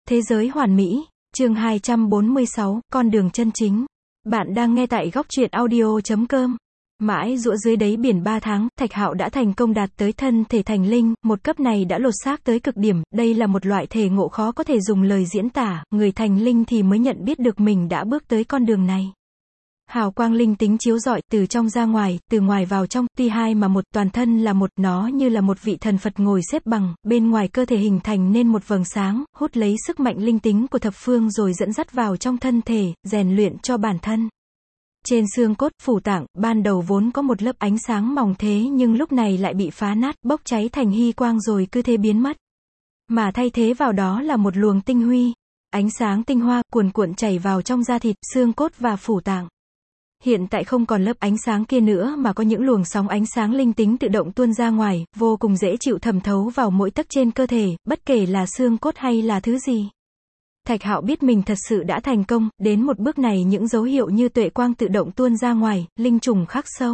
Thế giới hoàn mỹ, chương 246, con đường chân chính. Bạn đang nghe tại góc truyện audio.com. Mãi giũa dưới đáy biển 3 tháng, Thạch Hạo đã thành công đạt tới thân thể thành linh, một cấp này đã lột xác tới cực điểm, đây là một loại thể ngộ khó có thể dùng lời diễn tả, người thành linh thì mới nhận biết được mình đã bước tới con đường này. Hào quang linh tính chiếu rọi, từ trong ra ngoài, từ ngoài vào trong, tuy hai mà một, toàn thân là một, nó như là một vị thần Phật ngồi xếp bằng, bên ngoài cơ thể hình thành nên một vầng sáng, hút lấy sức mạnh linh tính của thập phương rồi dẫn dắt vào trong thân thể, rèn luyện cho bản thân. Trên xương cốt, phủ tạng, ban đầu vốn có một lớp ánh sáng mỏng thế nhưng lúc này lại bị phá nát, bốc cháy thành hy quang rồi cứ thế biến mất. Mà thay thế vào đó là một luồng tinh huy, ánh sáng tinh hoa, cuồn cuộn chảy vào trong da thịt, xương cốt và phủ tạng. Hiện tại không còn lớp ánh sáng kia nữa mà có những luồng sóng ánh sáng linh tính tự động tuôn ra ngoài, vô cùng dễ chịu thẩm thấu vào mỗi tấc trên cơ thể, bất kể là xương cốt hay là thứ gì. Thạch Hạo biết mình thật sự đã thành công, đến một bước này những dấu hiệu như tuệ quang tự động tuôn ra ngoài, linh trùng khắc sâu.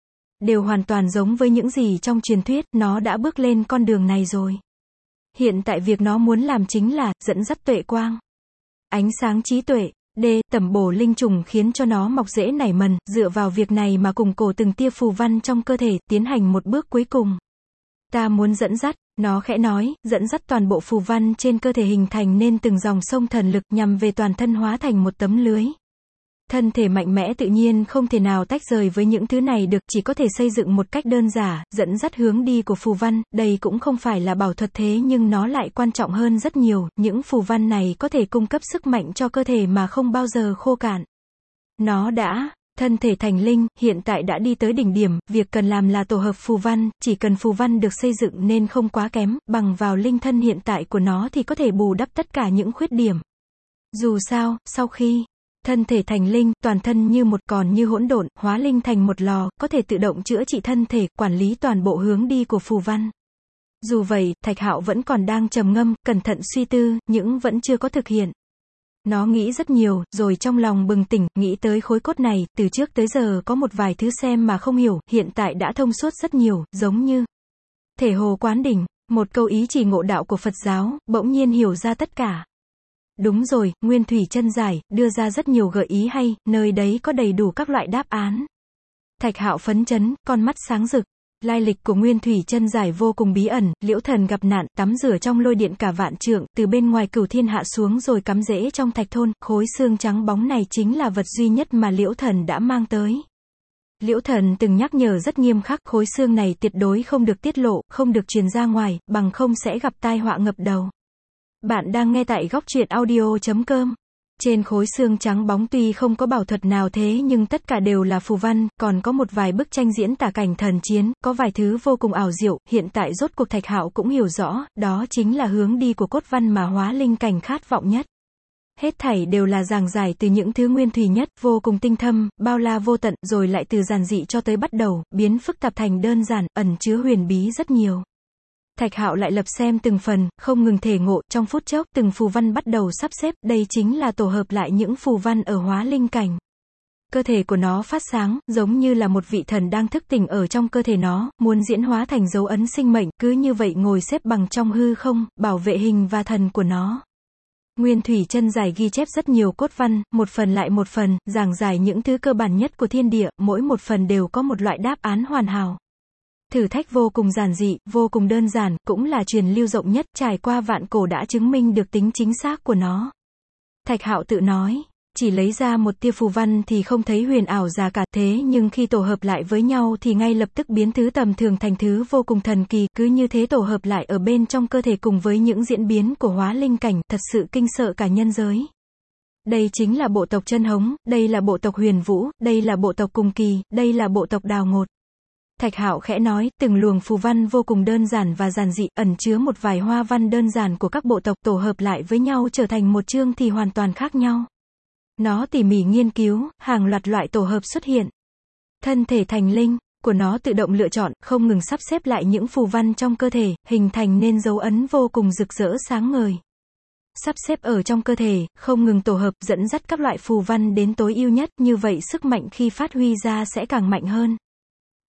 Đều hoàn toàn giống với những gì trong truyền thuyết, nó đã bước lên con đường này rồi. Hiện tại việc nó muốn làm chính là, dẫn dắt tuệ quang. Ánh sáng trí tuệ. Tẩm bổ linh trùng khiến cho nó mọc rễ nảy mầm, dựa vào việc này mà củng cố từng tia phù văn trong cơ thể, tiến hành một bước cuối cùng. Ta muốn dẫn dắt, nó khẽ nói, dẫn dắt toàn bộ phù văn trên cơ thể hình thành nên từng dòng sông thần lực nhằm về toàn thân hóa thành một tấm lưới. Thân thể mạnh mẽ tự nhiên không thể nào tách rời với những thứ này được, chỉ có thể xây dựng một cách đơn giản, dẫn dắt hướng đi của phù văn, đây cũng không phải là bảo thuật thế nhưng nó lại quan trọng hơn rất nhiều, những phù văn này có thể cung cấp sức mạnh cho cơ thể mà không bao giờ khô cạn. Nó đã, thân thể thành linh, hiện tại đã đi tới đỉnh điểm, việc cần làm là tổ hợp phù văn, chỉ cần phù văn được xây dựng nên không quá kém, bằng vào linh thân hiện tại của nó thì có thể bù đắp tất cả những khuyết điểm. Dù sao, sau khi thân thể thành linh, toàn thân như một, còn như hỗn độn, hóa linh thành một lò, có thể tự động chữa trị thân thể, quản lý toàn bộ hướng đi của phù văn. Dù vậy, Thạch Hạo vẫn còn đang trầm ngâm, cẩn thận suy tư, nhưng vẫn chưa có thực hiện. Nó nghĩ rất nhiều, rồi trong lòng bừng tỉnh, nghĩ tới khối cốt này, từ trước tới giờ có một vài thứ xem mà không hiểu, hiện tại đã thông suốt rất nhiều, giống như thể hồ quán đỉnh, một câu ý chỉ ngộ đạo của Phật giáo, bỗng nhiên hiểu ra tất cả. Đúng rồi, Nguyên Thủy Chân Giải, đưa ra rất nhiều gợi ý hay, nơi đấy có đầy đủ các loại đáp án. Thạch Hạo phấn chấn, con mắt sáng rực. Lai lịch của Nguyên Thủy Chân Giải vô cùng bí ẩn, Liễu Thần gặp nạn, tắm rửa trong lôi điện cả vạn trượng, từ bên ngoài Cửu Thiên hạ xuống rồi cắm rễ trong thạch thôn, khối xương trắng bóng này chính là vật duy nhất mà Liễu Thần đã mang tới. Liễu Thần từng nhắc nhở rất nghiêm khắc, khối xương này tuyệt đối không được tiết lộ, không được truyền ra ngoài, bằng không sẽ gặp tai họa ngập đầu. Bạn đang nghe tại góc truyện audio.com. Trên khối xương trắng bóng tuy không có bảo thuật nào thế nhưng tất cả đều là phù văn, còn có một vài bức tranh diễn tả cảnh thần chiến, có vài thứ vô cùng ảo diệu, hiện tại rốt cuộc Thạch Hạo cũng hiểu rõ, đó chính là hướng đi của cốt văn mà hóa linh cảnh khát vọng nhất. Hết thảy đều là giảng giải từ những thứ nguyên thủy nhất, vô cùng tinh thâm, bao la vô tận, rồi lại từ giản dị cho tới bắt đầu, biến phức tạp thành đơn giản, ẩn chứa huyền bí rất nhiều. Thạch Hạo lại lập xem từng phần, không ngừng thể ngộ, trong phút chốc, từng phù văn bắt đầu sắp xếp, đây chính là tổ hợp lại những phù văn ở hóa linh cảnh. Cơ thể của nó phát sáng, giống như là một vị thần đang thức tỉnh ở trong cơ thể nó, muốn diễn hóa thành dấu ấn sinh mệnh, cứ như vậy ngồi xếp bằng trong hư không, bảo vệ hình và thần của nó. Nguyên Thủy Chân Giải ghi chép rất nhiều cốt văn, một phần lại một phần, giảng giải những thứ cơ bản nhất của thiên địa, mỗi một phần đều có một loại đáp án hoàn hảo. Thử thách vô cùng giản dị, vô cùng đơn giản, cũng là truyền lưu rộng nhất, trải qua vạn cổ đã chứng minh được tính chính xác của nó. Thạch Hạo tự nói, chỉ lấy ra một tia phù văn thì không thấy huyền ảo ra cả, thế nhưng khi tổ hợp lại với nhau thì ngay lập tức biến thứ tầm thường thành thứ vô cùng thần kỳ, cứ như thế tổ hợp lại ở bên trong cơ thể cùng với những diễn biến của hóa linh cảnh, thật sự kinh sợ cả nhân giới. Đây chính là bộ tộc Chân Hống, đây là bộ tộc Huyền Vũ, đây là bộ tộc Cùng Kỳ, đây là bộ tộc Đào Ngột. Thạch Hạo khẽ nói, từng luồng phù văn vô cùng đơn giản và giản dị, ẩn chứa một vài hoa văn đơn giản của các bộ tộc tổ hợp lại với nhau trở thành một chương thì hoàn toàn khác nhau. Nó tỉ mỉ nghiên cứu, hàng loạt loại tổ hợp xuất hiện. Thân thể thành linh của nó tự động lựa chọn, không ngừng sắp xếp lại những phù văn trong cơ thể, hình thành nên dấu ấn vô cùng rực rỡ sáng ngời. Sắp xếp ở trong cơ thể, không ngừng tổ hợp, dẫn dắt các loại phù văn đến tối ưu nhất, như vậy sức mạnh khi phát huy ra sẽ càng mạnh hơn.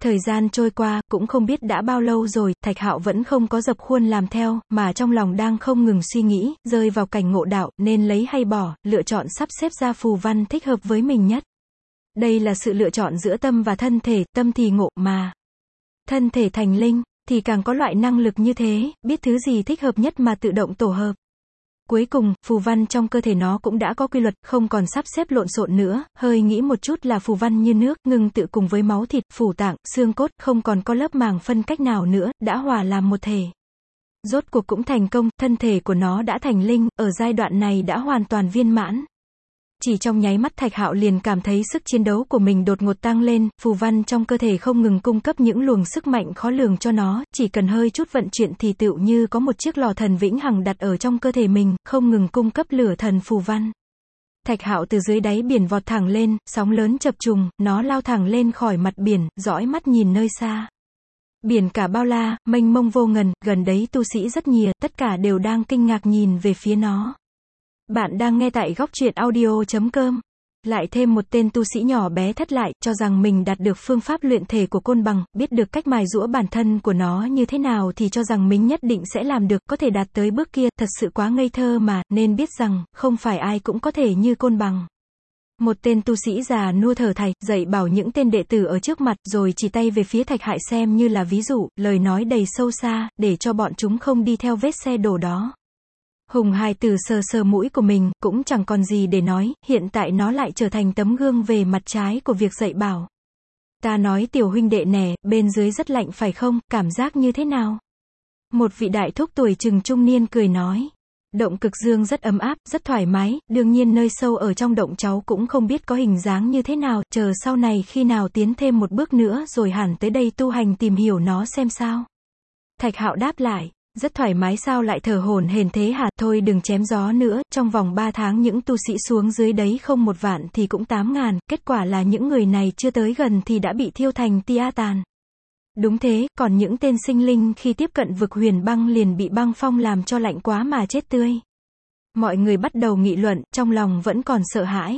Thời gian trôi qua, cũng không biết đã bao lâu rồi, Thạch Hạo vẫn không có dập khuôn làm theo, mà trong lòng đang không ngừng suy nghĩ, rơi vào cảnh ngộ đạo, nên lấy hay bỏ, lựa chọn sắp xếp ra phù văn thích hợp với mình nhất. Đây là sự lựa chọn giữa tâm và thân thể, tâm thì ngộ, mà thân thể thành linh, thì càng có loại năng lực như thế, biết thứ gì thích hợp nhất mà tự động tổ hợp. Cuối cùng, phù văn trong cơ thể nó cũng đã có quy luật, không còn sắp xếp lộn xộn nữa, hơi nghĩ một chút là phù văn như nước, ngưng tự cùng với máu thịt, phủ tạng, xương cốt, không còn có lớp màng phân cách nào nữa, đã hòa làm một thể. Rốt cuộc cũng thành công, thân thể của nó đã thành linh, ở giai đoạn này đã hoàn toàn viên mãn. Chỉ trong nháy mắt Thạch Hạo liền cảm thấy sức chiến đấu của mình đột ngột tăng lên, phù văn trong cơ thể không ngừng cung cấp những luồng sức mạnh khó lường cho nó, chỉ cần hơi chút vận chuyển thì tựu như có một chiếc lò thần vĩnh hằng đặt ở trong cơ thể mình, không ngừng cung cấp lửa thần phù văn. Thạch Hạo từ dưới đáy biển vọt thẳng lên, sóng lớn chập trùng, nó lao thẳng lên khỏi mặt biển, dõi mắt nhìn nơi xa. Biển cả bao la, mênh mông vô ngần, gần đấy tu sĩ rất nhiều, tất cả đều đang kinh ngạc nhìn về phía nó. Bạn đang nghe tại góc truyện audio.com. Lại thêm một tên tu sĩ nhỏ bé thất lại, cho rằng mình đạt được phương pháp luyện thể của côn bằng, biết được cách mài giũa bản thân của nó như thế nào thì cho rằng mình nhất định sẽ làm được, có thể đạt tới bước kia, thật sự quá ngây thơ mà, nên biết rằng, không phải ai cũng có thể như côn bằng. Một tên tu sĩ già nua thở thảy, dạy bảo những tên đệ tử ở trước mặt, rồi chỉ tay về phía Thạch Hạo xem như là ví dụ, lời nói đầy sâu xa, để cho bọn chúng không đi theo vết xe đổ đó. Hùng hài tử sờ sờ mũi của mình, cũng chẳng còn gì để nói, hiện tại nó lại trở thành tấm gương về mặt trái của việc dạy bảo. Ta nói tiểu huynh đệ nè, bên dưới rất lạnh phải không, cảm giác như thế nào? Một vị đại thúc tuổi chừng trung niên cười nói. Động cực dương rất ấm áp, rất thoải mái, đương nhiên nơi sâu ở trong động cháu cũng không biết có hình dáng như thế nào, chờ sau này khi nào tiến thêm một bước nữa rồi hẳn tới đây tu hành tìm hiểu nó xem sao. Thạch Hạo đáp lại. Rất thoải mái sao lại thở hổn hển thế hả, thôi đừng chém gió nữa, trong vòng 3 tháng những tu sĩ xuống dưới đấy không 1 vạn thì cũng 8.000, kết quả là những người này chưa tới gần thì đã bị thiêu thành tia tàn. Đúng thế, còn những tên sinh linh khi tiếp cận vực huyền băng liền bị băng phong làm cho lạnh quá mà chết tươi. Mọi người bắt đầu nghị luận, trong lòng vẫn còn sợ hãi.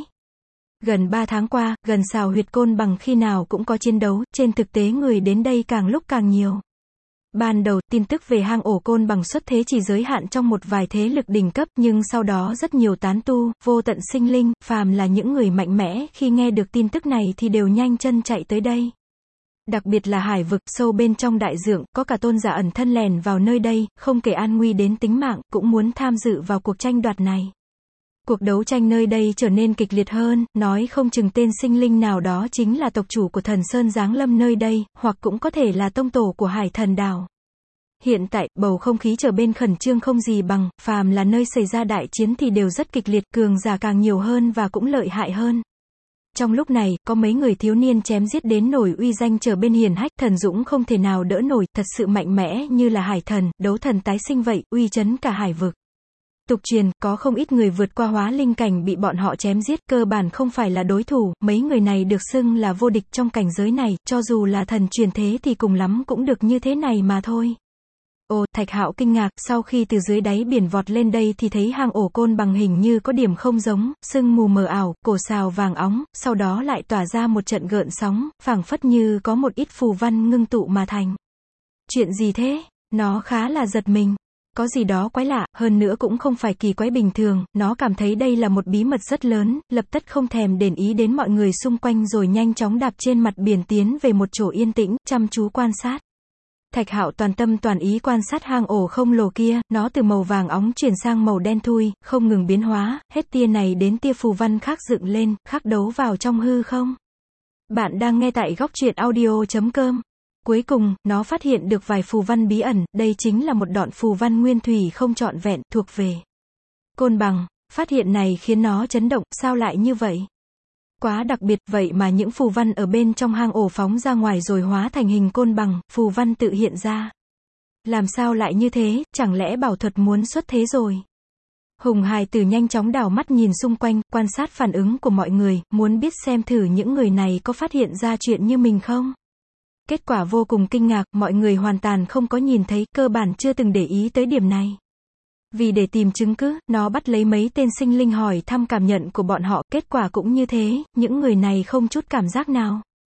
Gần 3 tháng qua, gần Sào Huyệt Côn Bằng khi nào cũng có chiến đấu, trên thực tế người đến đây càng lúc càng nhiều. Ban đầu, tin tức về hang ổ Côn Bằng xuất thế chỉ giới hạn trong một vài thế lực đỉnh cấp, nhưng sau đó rất nhiều tán tu, vô tận sinh linh, phàm là những người mạnh mẽ, khi nghe được tin tức này thì đều nhanh chân chạy tới đây. Đặc biệt là hải vực, sâu bên trong đại dượng, có cả tôn giả ẩn thân lèn vào nơi đây, không kể an nguy đến tính mạng, cũng muốn tham dự vào cuộc tranh đoạt này. Cuộc đấu tranh nơi đây trở nên kịch liệt hơn, nói không chừng tên sinh linh nào đó chính là tộc chủ của thần Sơn giáng lâm nơi đây, hoặc cũng có thể là tông tổ của Hải Thần Đảo. Hiện tại, bầu không khí trở bên khẩn trương không gì bằng, phàm là nơi xảy ra đại chiến thì đều rất kịch liệt, cường giả càng nhiều hơn và cũng lợi hại hơn. Trong lúc này, có mấy người thiếu niên chém giết đến nổi uy danh trở bên hiển hách, thần dũng không thể nào đỡ nổi, thật sự mạnh mẽ như là hải thần, đấu thần tái sinh vậy, uy chấn cả hải vực. Tục truyền, có không ít người vượt qua hóa linh cảnh bị bọn họ chém giết, cơ bản không phải là đối thủ, mấy người này được xưng là vô địch trong cảnh giới này, cho dù là thần truyền thế thì cùng lắm cũng được như thế này mà thôi. Ồ, Thạch Hạo kinh ngạc, sau khi từ dưới đáy biển vọt lên đây thì thấy hang ổ Côn Bằng hình như có điểm không giống, sương mù mờ ảo, cổ sào vàng óng, sau đó lại tỏa ra một trận gợn sóng, phảng phất như có một ít phù văn ngưng tụ mà thành. Chuyện gì thế? Nó khá là giật mình. Có gì đó quái lạ, hơn nữa cũng không phải kỳ quái bình thường, nó cảm thấy đây là một bí mật rất lớn, lập tức không thèm để ý đến mọi người xung quanh rồi nhanh chóng đạp trên mặt biển tiến về một chỗ yên tĩnh, chăm chú quan sát. Thạch Hạo toàn tâm toàn ý quan sát hang ổ không lồ kia, nó từ màu vàng óng chuyển sang màu đen thui, không ngừng biến hóa, hết tia này đến tia phù văn khác dựng lên, khắc đấu vào trong hư không. Bạn đang nghe tại góc truyện audio.com. Cuối cùng, nó phát hiện được vài phù văn bí ẩn, đây chính là một đoạn phù văn nguyên thủy không trọn vẹn, thuộc về Côn Bằng. Phát hiện này khiến nó chấn động, sao lại như vậy? Quá đặc biệt, vậy mà những phù văn ở bên trong hang ổ phóng ra ngoài rồi hóa thành hình côn bằng, phù văn tự hiện ra. Làm sao lại như thế, chẳng lẽ bảo thuật muốn xuất thế rồi? Hùng hài tử nhanh chóng đảo mắt nhìn xung quanh, quan sát phản ứng của mọi người, muốn biết xem thử những người này có phát hiện ra chuyện như mình không? Kết quả vô cùng kinh ngạc, mọi người hoàn toàn không có nhìn thấy, cơ bản chưa từng để ý tới điểm này. Vì để tìm chứng cứ, nó bắt lấy mấy tên sinh linh hỏi thăm cảm nhận của bọn họ, kết quả cũng như thế, những người này không chút cảm giác nào.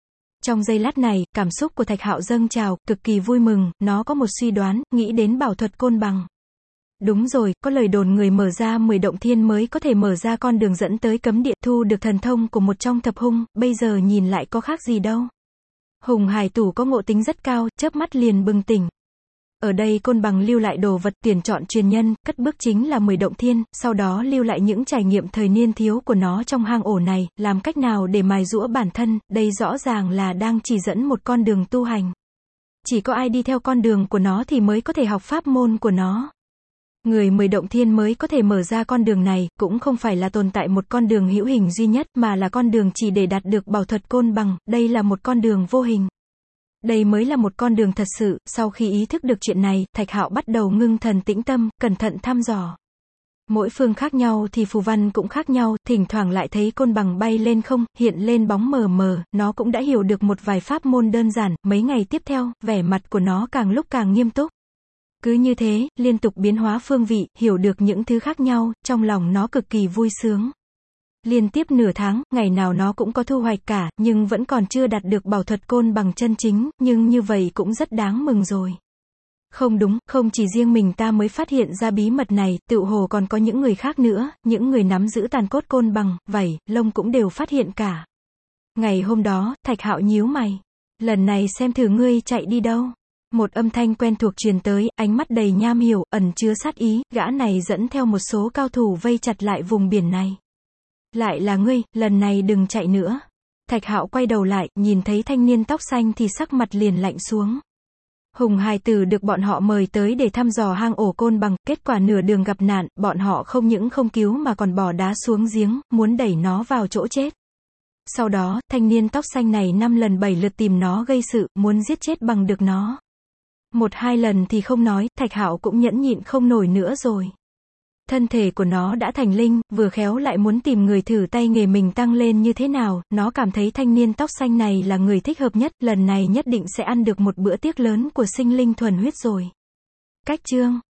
Trong giây lát này, cảm xúc của Thạch Hạo dâng trào, cực kỳ vui mừng, nó có một suy đoán, nghĩ đến bảo thuật côn bằng. Đúng rồi, có lời đồn người mở ra 10 động thiên mới có thể mở ra con đường dẫn tới cấm địa, thu được thần thông của một trong thập hung, bây giờ nhìn lại có khác gì đâu. Hùng Hải Tủ có ngộ tính rất cao, chớp mắt liền bừng tỉnh. Ở đây côn bằng lưu lại đồ vật tuyển chọn truyền nhân, cất bước chính là 10 động thiên, sau đó lưu lại những trải nghiệm thời niên thiếu của nó trong hang ổ này, làm cách nào để mài giũa bản thân, đây rõ ràng là đang chỉ dẫn một con đường tu hành. Chỉ có ai đi theo con đường của nó thì mới có thể học pháp môn của nó. Người 10 động thiên mới có thể mở ra con đường này, cũng không phải là tồn tại một con đường hữu hình duy nhất, mà là con đường chỉ để đạt được bảo thuật côn bằng, đây là một con đường vô hình. Đây mới là một con đường thật sự, sau khi ý thức được chuyện này, Thạch Hạo bắt đầu ngưng thần tĩnh tâm, cẩn thận thăm dò. Mỗi phương khác nhau thì phù văn cũng khác nhau, thỉnh thoảng lại thấy côn bằng bay lên không, hiện lên bóng mờ mờ, nó cũng đã hiểu được một vài pháp môn đơn giản, mấy ngày tiếp theo, vẻ mặt của nó càng lúc càng nghiêm túc. Cứ như thế, liên tục biến hóa phương vị, hiểu được những thứ khác nhau, trong lòng nó cực kỳ vui sướng. Liên tiếp nửa tháng, ngày nào nó cũng có thu hoạch cả, nhưng vẫn còn chưa đạt được bảo thuật côn bằng chân chính, nhưng như vậy cũng rất đáng mừng rồi. Không đúng, không chỉ riêng mình ta mới phát hiện ra bí mật này, tựa hồ còn có những người khác nữa, những người nắm giữ tàn cốt côn bằng, vảy, lông cũng đều phát hiện cả. Ngày hôm đó, Thạch Hạo nhíu mày. Lần này xem thử ngươi chạy đi đâu. Một âm thanh quen thuộc truyền tới, ánh mắt đầy nham hiểm, ẩn chứa sát ý, gã này dẫn theo một số cao thủ vây chặt lại vùng biển này. Lại là ngươi, lần này đừng chạy nữa. Thạch Hạo quay đầu lại, nhìn thấy thanh niên tóc xanh thì sắc mặt liền lạnh xuống. Hùng Hải Tử được bọn họ mời tới để thăm dò hang ổ côn bằng, kết quả nửa đường gặp nạn, bọn họ không những không cứu mà còn bỏ đá xuống giếng, muốn đẩy nó vào chỗ chết. Sau đó, thanh niên tóc xanh này 5 lần 7 lượt tìm nó gây sự, muốn giết chết bằng được nó. 1-2 lần thì không nói, Thạch Hạo cũng nhẫn nhịn không nổi nữa rồi. Thân thể của nó đã thành linh, vừa khéo lại muốn tìm người thử tay nghề mình tăng lên như thế nào, nó cảm thấy thanh niên tóc xanh này là người thích hợp nhất, lần này nhất định sẽ ăn được một bữa tiệc lớn của sinh linh thuần huyết rồi. Cách chương